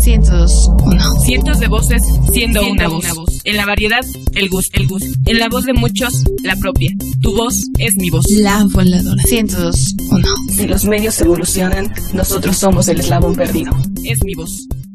102.1. Cientos de voces siendo una voz. En la variedad, el gusto. En la voz de muchos, la propia. Tu voz es mi voz. La voladora. 102.1. Si los medios evolucionan, nosotros somos el eslabón perdido. Es mi voz.